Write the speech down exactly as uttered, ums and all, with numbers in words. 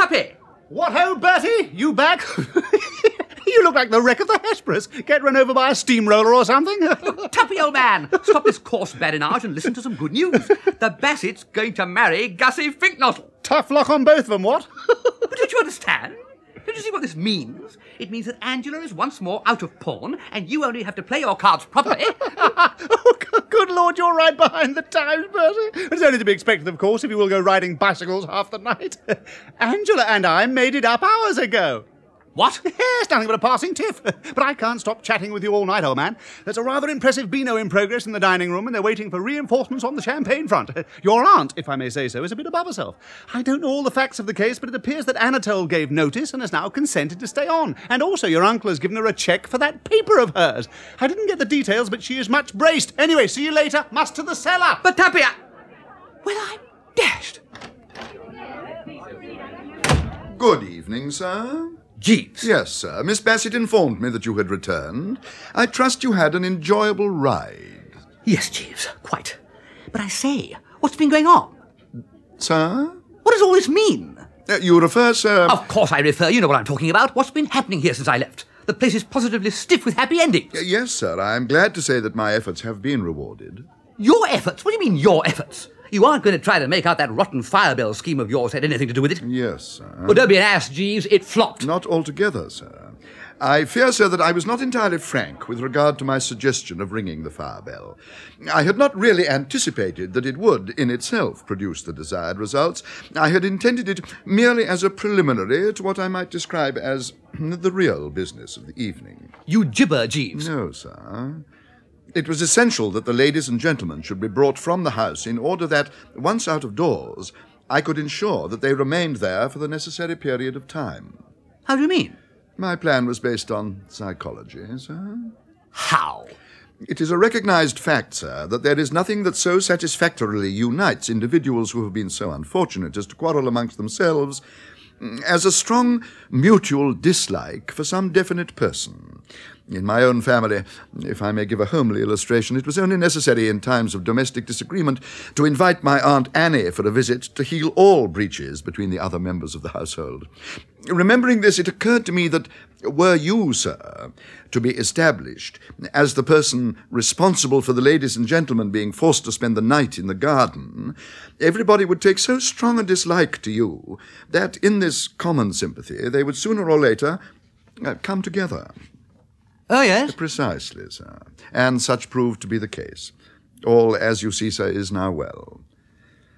Tuppy! What ho, Bertie? You back? You look like the wreck of the Hesperus. Get run over by a steamroller or something. Tuppy, old man, stop this coarse badinage and listen to some good news. The Bassett's going to marry Gussie Finknottle. Tough luck on both of them, what? But don't you understand? Don't you see what this means? It means that Angela is once more out of pawn, and you only have to play your cards properly. Oh, good Lord, you're right behind the times, Bertie. It's only to be expected, of course, if you will go riding bicycles half the night. Angela and I made it up hours ago. What? Yes, nothing but a passing tiff. But I can't stop chatting with you all night, old man. There's a rather impressive Beano in progress in the dining room, and they're waiting for reinforcements on the champagne front. Your aunt, if I may say so, is a bit above herself. I don't know all the facts of the case, but it appears that Anatole gave notice and has now consented to stay on. And also your uncle has given her a cheque for that paper of hers. I didn't get the details, but she is much braced. Anyway, see you later. Must to the cellar. But Tuppy, I... Well, I'm dashed. Good evening, sir. Jeeves. Yes, sir. Miss Bassett informed me that you had returned. I trust you had an enjoyable ride. Yes, Jeeves, quite. But I say, what's been going on? Sir? What does all this mean? Uh, you refer, sir... Of course I refer. You know what I'm talking about. What's been happening here since I left? The place is positively stiff with happy endings. Uh, yes, sir. I am glad to say that my efforts have been rewarded. Your efforts? What do you mean, your efforts? You aren't going to try to make out that rotten firebell scheme of yours had anything to do with it? Yes, sir. Well, don't be an ass, Jeeves. It flopped. Not altogether, sir. I fear, sir, that I was not entirely frank with regard to my suggestion of ringing the firebell. I had not really anticipated that it would, in itself, produce the desired results. I had intended it merely as a preliminary to what I might describe as the real business of the evening. You gibber, Jeeves. No, sir. It was essential that the ladies and gentlemen should be brought from the house in order that, once out of doors, I could ensure that they remained there for the necessary period of time. How do you mean? My plan was based on psychology, sir. How? It is a recognized fact, sir, that there is nothing that so satisfactorily unites individuals who have been so unfortunate as to quarrel amongst themselves as a strong mutual dislike for some definite person. In my own family, if I may give a homely illustration, it was only necessary in times of domestic disagreement to invite my Aunt Annie for a visit to heal all breaches between the other members of the household. Remembering this, it occurred to me that were you, sir, to be established as the person responsible for the ladies and gentlemen being forced to spend the night in the garden, everybody would take so strong a dislike to you that in this common sympathy they would sooner or later uh, come together. Oh, yes? Precisely, sir. And such proved to be the case. All, as you see, sir, is now well.